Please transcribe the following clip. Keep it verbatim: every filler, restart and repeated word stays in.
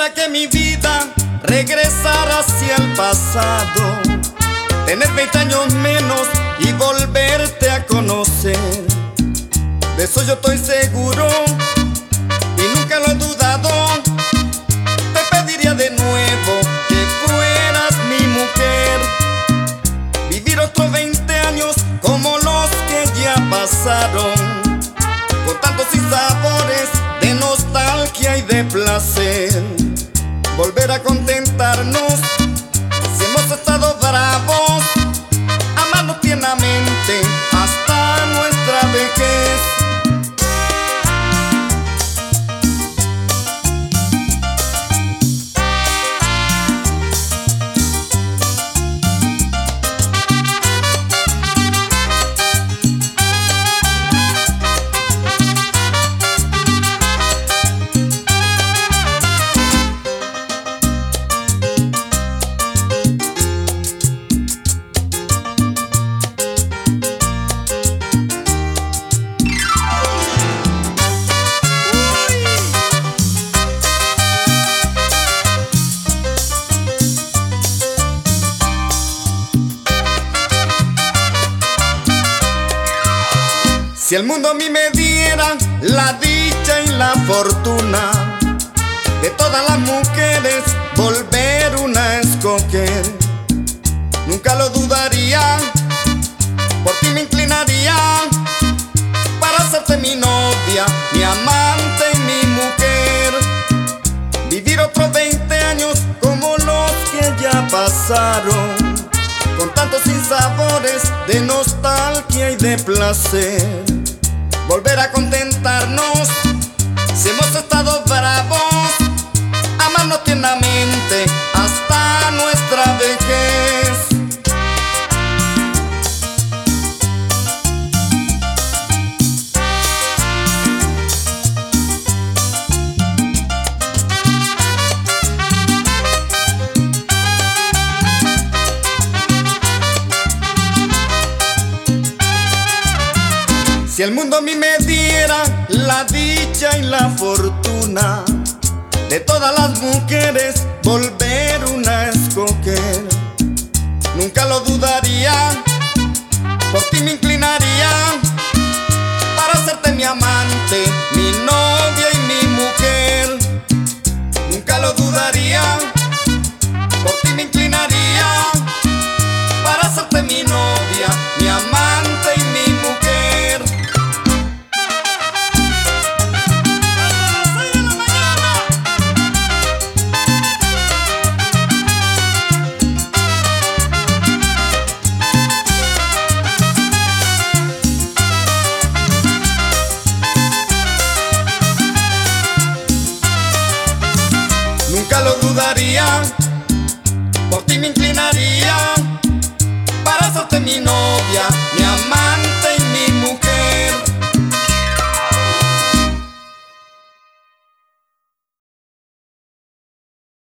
quisiera que mi vida regresara hacia el pasado, tener veinte años menos y volverte a conocer. De eso yo estoy seguro y nunca lo he dudado. Te pediría de nuevo que fueras mi mujer, vivir otros veinte años como los que ya pasaron, con tantos sinsabores de nostalgia y de placer. Volver a contentarnos si hemos estado bravos, amarnos tiernamente hasta nuestra vejez. Si el mundo a mí me diera la dicha y la fortuna de todas las mujeres volver una a escoger, nunca lo dudaría, por ti me inclinaría para hacerte mi novia, mi amante y mi mujer. Vivir otros veinte años como los que ya pasaron, con tantos sinsabores de nostalgia y de placer. Volver a contentarnos si hemos estado bravos, amarnos tiernamente hasta nuestra vejez. Si el mundo a mí me diera la dicha y la fortuna de todas las mujeres volver una a escoger, nunca lo dudaría, por ti me inclinaría para hacerte mi amante, mi novia y mi mujer. Nunca lo dudaría, por ti me inclinaría para hacerte mi novia, mi amante y mi mujer. Nunca lo dudaría, por ti me inclinaría para hacerte mi novia, mi amante